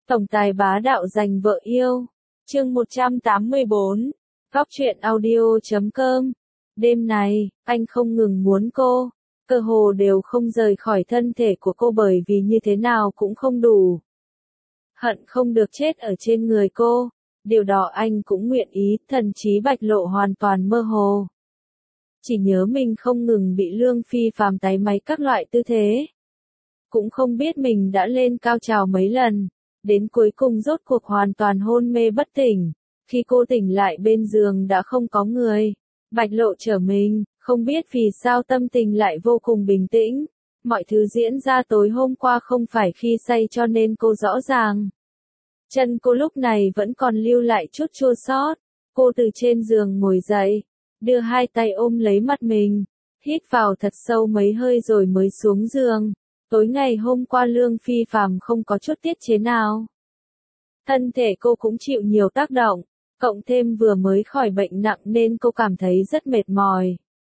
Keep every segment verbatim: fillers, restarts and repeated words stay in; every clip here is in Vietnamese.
Tổng tài bá đạo giành vợ yêu. Chương một trăm tám mươi bốn. Góc truyện audio chấm com. Đêm này, anh không ngừng muốn cô, cơ hồ đều không rời khỏi thân thể của cô bởi vì như thế nào cũng không đủ. Hận không được chết ở trên người cô, điều đó anh cũng nguyện ý, thần trí Bạch Lộ hoàn toàn mơ hồ. Chỉ nhớ mình không ngừng bị Lương Phi Phàm táy máy các loại tư thế. Cũng không biết mình đã lên cao trào mấy lần, đến cuối cùng rốt cuộc hoàn toàn hôn mê bất tỉnh. Khi cô tỉnh lại bên giường đã không có người. Bạch Lộ trở mình, không biết vì sao tâm tình lại vô cùng bình tĩnh. Mọi thứ diễn ra tối hôm qua không phải khi say cho nên cô rõ ràng. Chân cô lúc này vẫn còn lưu lại chút chua xót. Cô từ trên giường ngồi dậy, đưa hai tay ôm lấy mặt mình, hít vào thật sâu mấy hơi rồi mới xuống giường. Tối ngày hôm qua Lương Phi Phàm không có chút tiết chế nào. Thân thể cô cũng chịu nhiều tác động, cộng thêm vừa mới khỏi bệnh nặng nên cô cảm thấy rất mệt mỏi.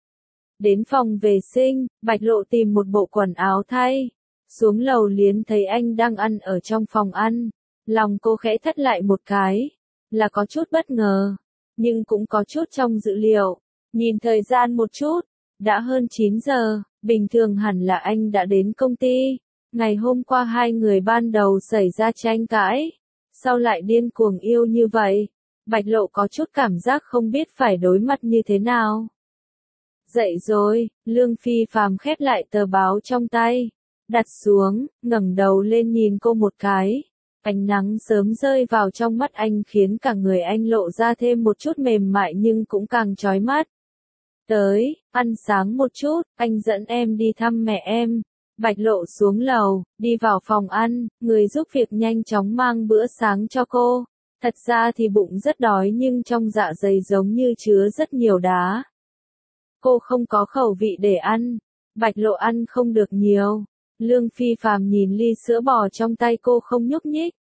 Đến phòng vệ sinh, Bạch Lộ tìm một bộ quần áo thay. Xuống lầu liền thấy anh đang ăn ở trong phòng ăn. Lòng cô khẽ thắt lại một cái, là có chút bất ngờ, nhưng cũng có chút trong dự liệu. Nhìn thời gian một chút, đã hơn chín giờ, bình thường hẳn là anh đã đến công ty. Ngày hôm qua hai người ban đầu xảy ra tranh cãi, sau lại điên cuồng yêu như vậy. Bạch Lộ có chút cảm giác không biết phải đối mặt như thế nào. Dậy rồi, Lương Phi Phàm khép lại tờ báo trong tay, đặt xuống, ngẩng đầu lên nhìn cô một cái. Ánh nắng sớm rơi vào trong mắt anh khiến cả người anh lộ ra thêm một chút mềm mại nhưng cũng càng chói mắt. Tới, ăn sáng một chút, anh dẫn em đi thăm mẹ em. Bạch Lộ xuống lầu, đi vào phòng ăn, người giúp việc nhanh chóng mang bữa sáng cho cô. Thật ra thì bụng rất đói nhưng trong dạ dày giống như chứa rất nhiều đá. Cô không có khẩu vị để ăn. Bạch Lộ ăn không được nhiều. Lương Phi Phàm nhìn ly sữa bò trong tay cô không nhúc nhích.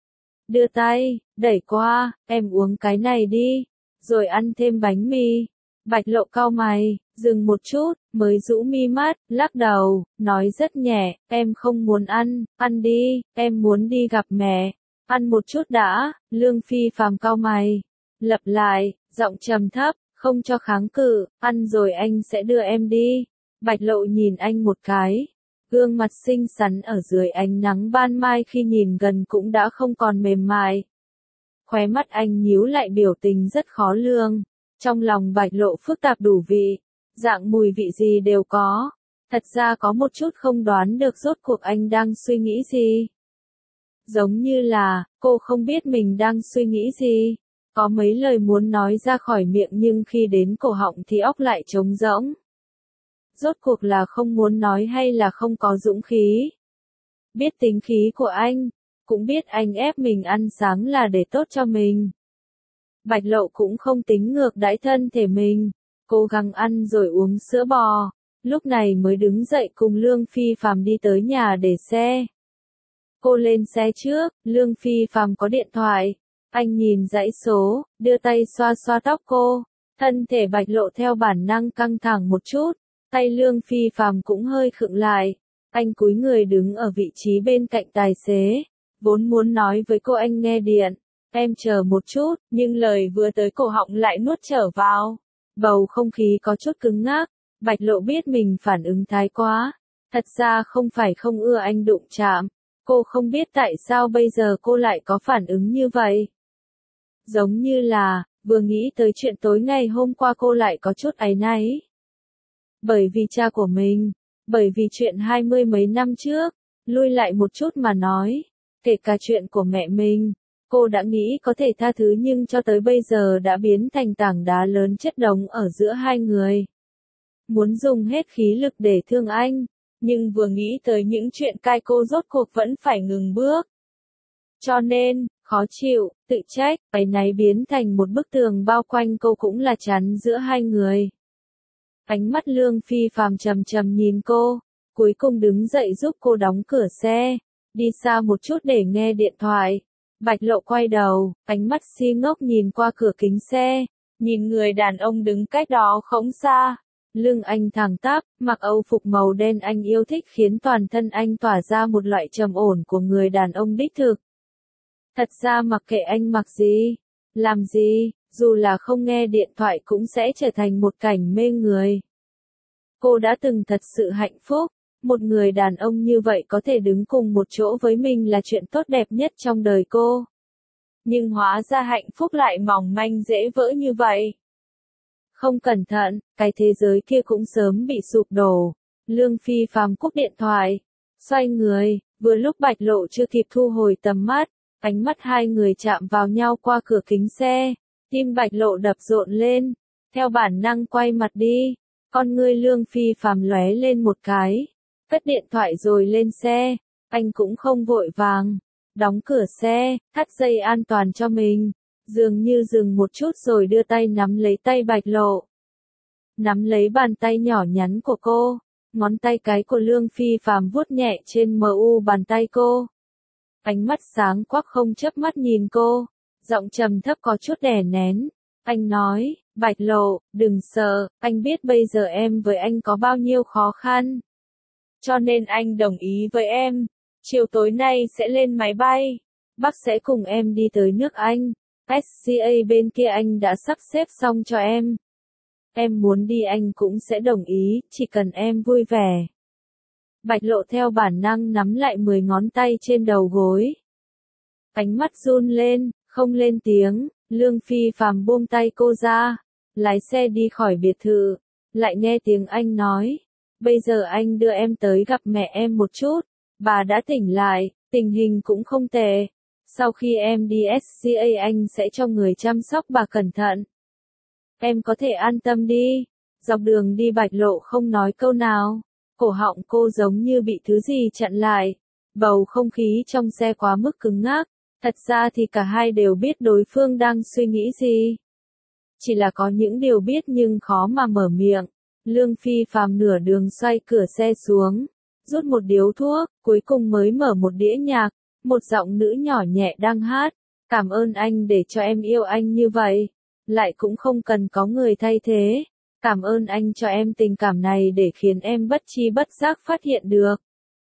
Đưa tay, đẩy qua, em uống cái này đi, rồi ăn thêm bánh mì. Bạch Lộ cau mày, dừng một chút, mới rũ mi mắt, lắc đầu, nói rất nhẹ, em không muốn ăn, ăn đi, em muốn đi gặp mẹ. Ăn một chút đã. Lương Phi Phàm cau mày, lặp lại, giọng trầm thấp, không cho kháng cự, ăn rồi anh sẽ đưa em đi. Bạch Lộ nhìn anh một cái. Gương mặt xinh xắn ở dưới ánh nắng ban mai khi nhìn gần cũng đã không còn mềm mại. Khóe mắt anh nhíu lại biểu tình rất khó lường. Trong lòng Bạch Lộ phức tạp đủ vị, dạng mùi vị gì đều có. Thật ra có một chút không đoán được rốt cuộc anh đang suy nghĩ gì. Giống như là, cô không biết mình đang suy nghĩ gì. Có mấy lời muốn nói ra khỏi miệng nhưng khi đến cổ họng thì óc lại trống rỗng. Rốt cuộc là không muốn nói hay là không có dũng khí. Biết tính khí của anh, cũng biết anh ép mình ăn sáng là để tốt cho mình. Bạch Lộ cũng không tính ngược đãi thân thể mình, cố gắng ăn rồi uống sữa bò, lúc này mới đứng dậy cùng Lương Phi Phàm đi tới nhà để xe. Cô lên xe trước, Lương Phi Phàm có điện thoại, anh nhìn dãy số, đưa tay xoa xoa tóc cô, thân thể Bạch Lộ theo bản năng căng thẳng một chút. Tay Lương Phi Phàm cũng hơi khựng lại, anh cúi người đứng ở vị trí bên cạnh tài xế, vốn muốn nói với cô anh nghe điện, em chờ một chút, nhưng lời vừa tới cổ họng lại nuốt trở vào. Bầu không khí có chút cứng ngắc, Bạch Lộ biết mình phản ứng thái quá, thật ra không phải không ưa anh đụng chạm, cô không biết tại sao bây giờ cô lại có phản ứng như vậy. Giống như là, vừa nghĩ tới chuyện tối ngày hôm qua cô lại có chút áy náy. Bởi vì cha của mình, bởi vì chuyện hai mươi mấy năm trước, lui lại một chút mà nói, kể cả chuyện của mẹ mình, cô đã nghĩ có thể tha thứ nhưng cho tới bây giờ đã biến thành tảng đá lớn chất đống ở giữa hai người. Muốn dùng hết khí lực để thương anh, nhưng vừa nghĩ tới những chuyện cai cô rốt cuộc vẫn phải ngừng bước. Cho nên, khó chịu, tự trách, áy náy biến thành một bức tường bao quanh cô cũng là chắn giữa hai người. Ánh mắt Lương Phi Phàm trầm trầm nhìn cô, cuối cùng đứng dậy giúp cô đóng cửa xe, đi xa một chút để nghe điện thoại. Bạch Lộ quay đầu, ánh mắt si ngốc nhìn qua cửa kính xe, nhìn người đàn ông đứng cách đó không xa. Lưng anh thẳng tắp, mặc âu phục màu đen anh yêu thích khiến toàn thân anh tỏa ra một loại trầm ổn của người đàn ông đích thực. Thật ra mặc kệ anh mặc gì, làm gì, dù là không nghe điện thoại cũng sẽ trở thành một cảnh mê người. Cô đã từng thật sự hạnh phúc, một người đàn ông như vậy có thể đứng cùng một chỗ với mình là chuyện tốt đẹp nhất trong đời cô. Nhưng hóa ra hạnh phúc lại mỏng manh dễ vỡ như vậy. Không cẩn thận, cái thế giới kia cũng sớm bị sụp đổ. Lương Phi Phàm cúp điện thoại, xoay người, vừa lúc Bạch Lộ chưa kịp thu hồi tầm mắt, ánh mắt hai người chạm vào nhau qua cửa kính xe, tim Bạch Lộ đập rộn lên, theo bản năng quay mặt đi, con ngươi Lương Phi Phàm lóe lên một cái, cất điện thoại rồi lên xe, anh cũng không vội vàng, đóng cửa xe, thắt dây an toàn cho mình, dường như dừng một chút rồi đưa tay nắm lấy tay Bạch Lộ. Nắm lấy bàn tay nhỏ nhắn của cô, ngón tay cái của Lương Phi Phàm vuốt nhẹ trên mờ u bàn tay cô. Ánh mắt sáng quắc không chớp mắt nhìn cô, giọng trầm thấp có chút đè nén. Anh nói, Bạch Lộ, đừng sợ, anh biết bây giờ em với anh có bao nhiêu khó khăn. Cho nên anh đồng ý với em, chiều tối nay sẽ lên máy bay, bác sẽ cùng em đi tới nước Anh, ét xê a bên kia anh đã sắp xếp xong cho em. Em muốn đi anh cũng sẽ đồng ý, chỉ cần em vui vẻ. Bạch Lộ theo bản năng nắm lại mười ngón tay trên đầu gối. Ánh mắt run lên, không lên tiếng, Lương Phi Phàm buông tay cô ra, lái xe đi khỏi biệt thự, lại nghe tiếng anh nói, bây giờ anh đưa em tới gặp mẹ em một chút, bà đã tỉnh lại, tình hình cũng không tệ. Sau khi em đi ét xê a anh sẽ cho người chăm sóc bà cẩn thận. Em có thể an tâm đi. Dọc đường đi Bạch Lộ không nói câu nào. Cổ họng cô giống như bị thứ gì chặn lại. Bầu không khí trong xe quá mức cứng ngắc. Thật ra thì cả hai đều biết đối phương đang suy nghĩ gì. Chỉ là có những điều biết nhưng khó mà mở miệng. Lương Phi Phàm nửa đường xoay cửa xe xuống, rút một điếu thuốc, cuối cùng mới mở một đĩa nhạc. Một giọng nữ nhỏ nhẹ đang hát, cảm ơn anh để cho em yêu anh như vậy, lại cũng không cần có người thay thế. Cảm ơn anh cho em tình cảm này để khiến em bất chi bất giác phát hiện được.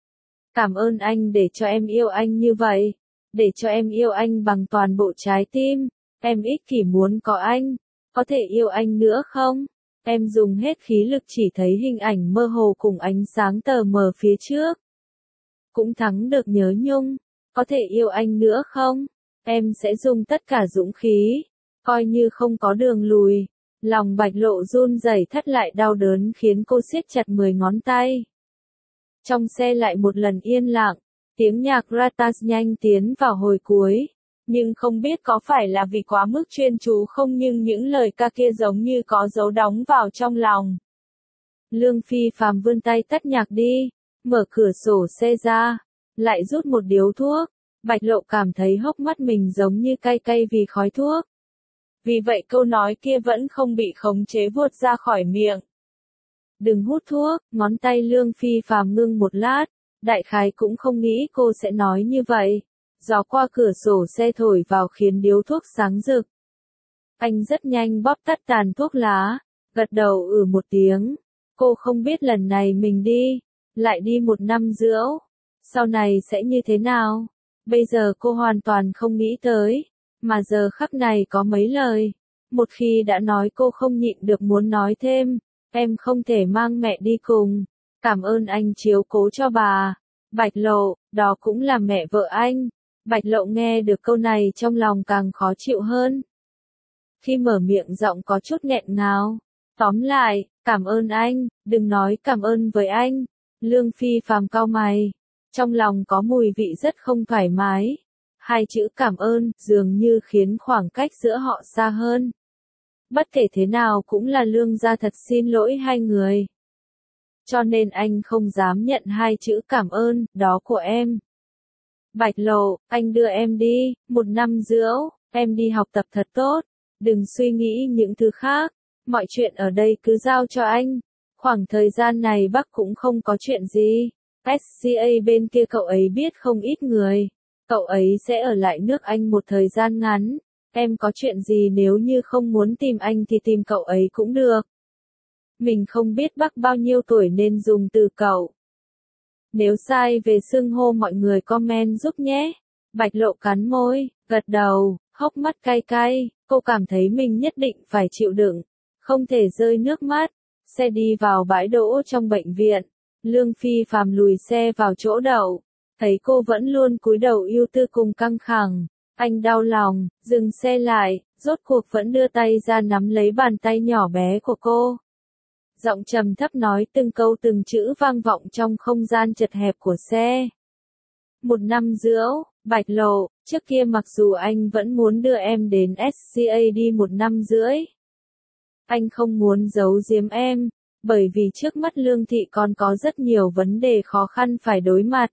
Cảm ơn anh để cho em yêu anh như vậy, để cho em yêu anh bằng toàn bộ trái tim. Em ích kỷ muốn có anh, có thể yêu anh nữa không? Em dùng hết khí lực chỉ thấy hình ảnh mơ hồ cùng ánh sáng tờ mờ phía trước. Cũng thắng được nhớ nhung. Có thể yêu anh nữa không? Em sẽ dùng tất cả dũng khí, coi như không có đường lùi. Lòng Bạch Lộ run rẩy thắt lại đau đớn khiến cô siết chặt mười ngón tay. Trong xe lại một lần yên lặng, tiếng nhạc Ratas nhanh tiến vào hồi cuối. Nhưng không biết có phải là vì quá mức chuyên chú không nhưng những lời ca kia giống như có dấu đóng vào trong lòng. Lương Phi Phàm vươn tay tắt nhạc đi, mở cửa sổ xe ra. Lại rút một điếu thuốc, Bạch Lộ cảm thấy hốc mắt mình giống như cay cay vì khói thuốc. Vì vậy câu nói kia vẫn không bị khống chế vuốt ra khỏi miệng. Đừng hút thuốc, ngón tay Lương Phi Phàm ngưng một lát, đại khái cũng không nghĩ cô sẽ nói như vậy. Gió qua cửa sổ xe thổi vào khiến điếu thuốc sáng rực. Anh rất nhanh bóp tắt tàn thuốc lá, gật đầu ừ một tiếng. Cô không biết lần này mình đi, lại đi một năm rưỡi. Sau này sẽ như thế nào? Bây giờ cô hoàn toàn không nghĩ tới, mà giờ khắc này có mấy lời. Một khi đã nói cô không nhịn được muốn nói thêm, em không thể mang mẹ đi cùng. Cảm ơn anh chiếu cố cho bà. Bạch Lộ, đó cũng là mẹ vợ anh. Bạch Lộ nghe được câu này trong lòng càng khó chịu hơn. Khi mở miệng giọng có chút nghẹn ngào. Tóm lại, cảm ơn anh, đừng nói cảm ơn với anh. Lương Phi Phàm cau mày. Trong lòng có mùi vị rất không thoải mái. Hai chữ cảm ơn dường như khiến khoảng cách giữa họ xa hơn. Bất kể thế nào cũng là Lương gia thật xin lỗi hai người. Cho nên anh không dám nhận hai chữ cảm ơn đó của em. Bạch Lộ, anh đưa em đi, một năm rưỡi, em đi học tập thật tốt. Đừng suy nghĩ những thứ khác. Mọi chuyện ở đây cứ giao cho anh. Khoảng thời gian này bác cũng không có chuyện gì. ét xê a bên kia cậu ấy biết không ít người. Cậu ấy sẽ ở lại nước Anh một thời gian ngắn. Em có chuyện gì nếu như không muốn tìm anh thì tìm cậu ấy cũng được. Mình không biết bác bao nhiêu tuổi nên dùng từ cậu. Nếu sai về xưng hô mọi người comment giúp nhé. Bạch Lộ cắn môi, gật đầu, hốc mắt cay cay, cô cảm thấy mình nhất định phải chịu đựng, không thể rơi nước mắt. Xe đi vào bãi đỗ trong bệnh viện, Lương Phi Phàm lùi xe vào chỗ đậu, thấy cô vẫn luôn cúi đầu ưu tư cùng căng thẳng, anh đau lòng, dừng xe lại, rốt cuộc vẫn đưa tay ra nắm lấy bàn tay nhỏ bé của cô. Giọng trầm thấp nói từng câu từng chữ vang vọng trong không gian chật hẹp của xe. Một năm rưỡi, Bạch Lộ, trước kia mặc dù anh vẫn muốn đưa em đến ét xê a đi một năm rưỡi. Anh không muốn giấu giếm em, bởi vì trước mắt Lương Thị còn có rất nhiều vấn đề khó khăn phải đối mặt.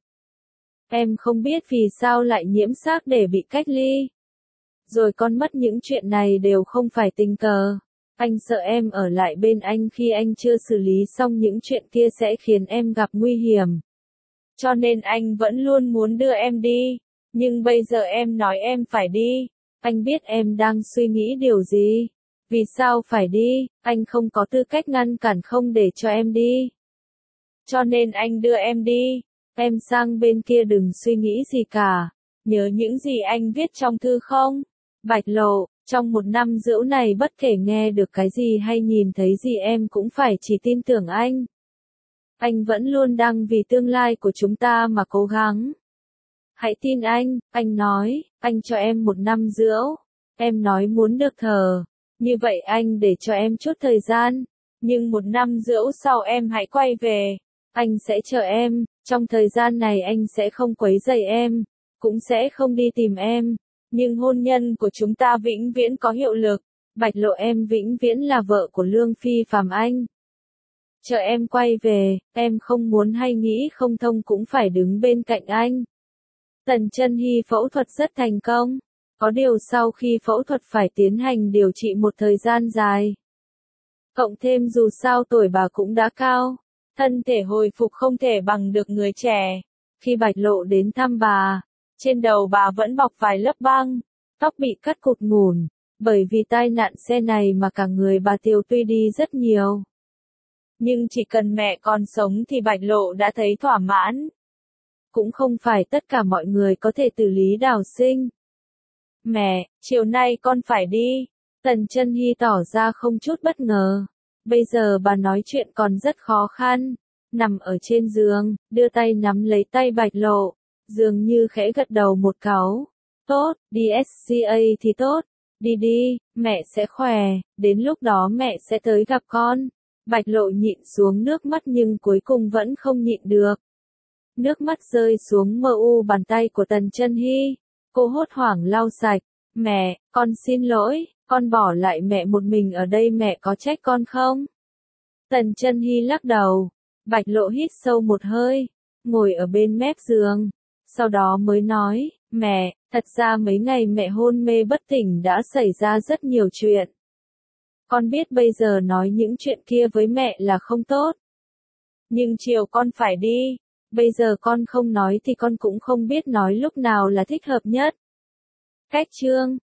Em không biết vì sao lại nhiễm xác để bị cách ly. Rồi con mất những chuyện này đều không phải tình cờ. Anh sợ em ở lại bên anh khi anh chưa xử lý xong những chuyện kia sẽ khiến em gặp nguy hiểm. Cho nên anh vẫn luôn muốn đưa em đi. Nhưng bây giờ em nói em phải đi. Anh biết em đang suy nghĩ điều gì. Vì sao phải đi, anh không có tư cách ngăn cản không để cho em đi. Cho nên anh đưa em đi. Em sang bên kia đừng suy nghĩ gì cả. Nhớ những gì anh viết trong thư không? Bạch Lộ, trong một năm rưỡi này bất kể nghe được cái gì hay nhìn thấy gì em cũng phải chỉ tin tưởng anh. Anh vẫn luôn đang vì tương lai của chúng ta mà cố gắng. Hãy tin anh, anh nói, anh cho em một năm rưỡi. Em nói muốn được thở. Như vậy anh để cho em chút thời gian. Nhưng một năm rưỡi sau em hãy quay về. Anh sẽ chờ em, trong thời gian này anh sẽ không quấy rầy em, cũng sẽ không đi tìm em. Nhưng hôn nhân của chúng ta vĩnh viễn có hiệu lực. Bạch Lộ, em vĩnh viễn là vợ của Lương Phi Phàm anh. Chờ em quay về, em không muốn hay nghĩ không thông cũng phải đứng bên cạnh anh. Tần Chân Hy phẫu thuật rất thành công. Có điều sau khi phẫu thuật phải tiến hành điều trị một thời gian dài. Cộng thêm dù sao tuổi bà cũng đã cao, thân thể hồi phục không thể bằng được người trẻ. Khi Bạch Lộ đến thăm bà, trên đầu bà vẫn bọc vài lớp băng, tóc bị cắt cụt ngủn, bởi vì tai nạn xe này mà cả người bà tiêu tụy đi rất nhiều. Nhưng chỉ cần mẹ còn sống thì Bạch Lộ đã thấy thỏa mãn. Cũng không phải tất cả mọi người có thể tự lý đào sinh. Mẹ, chiều nay con phải đi. Tần Chân Hy tỏ ra không chút bất ngờ. Bây giờ bà nói chuyện còn rất khó khăn. Nằm ở trên giường, đưa tay nắm lấy tay Bạch Lộ, dường như khẽ gật đầu một cáu. Tốt, đi ét xê a thì tốt. Đi đi, mẹ sẽ khỏe, đến lúc đó mẹ sẽ tới gặp con. Bạch Lộ nhịn xuống nước mắt nhưng cuối cùng vẫn không nhịn được. Nước mắt rơi xuống mờ u bàn tay của Tần Chân Hy. Cô hốt hoảng lau sạch. Mẹ, con xin lỗi, con bỏ lại mẹ một mình ở đây, mẹ có trách con không? Tần Chân Hy lắc đầu. Bạch Lộ hít sâu một hơi, ngồi ở bên mép giường. Sau đó mới nói, mẹ, thật ra mấy ngày mẹ hôn mê bất tỉnh đã xảy ra rất nhiều chuyện. Con biết bây giờ nói những chuyện kia với mẹ là không tốt. Nhưng chiều con phải đi. Bây giờ con không nói thì con cũng không biết nói lúc nào là thích hợp nhất. Cách chương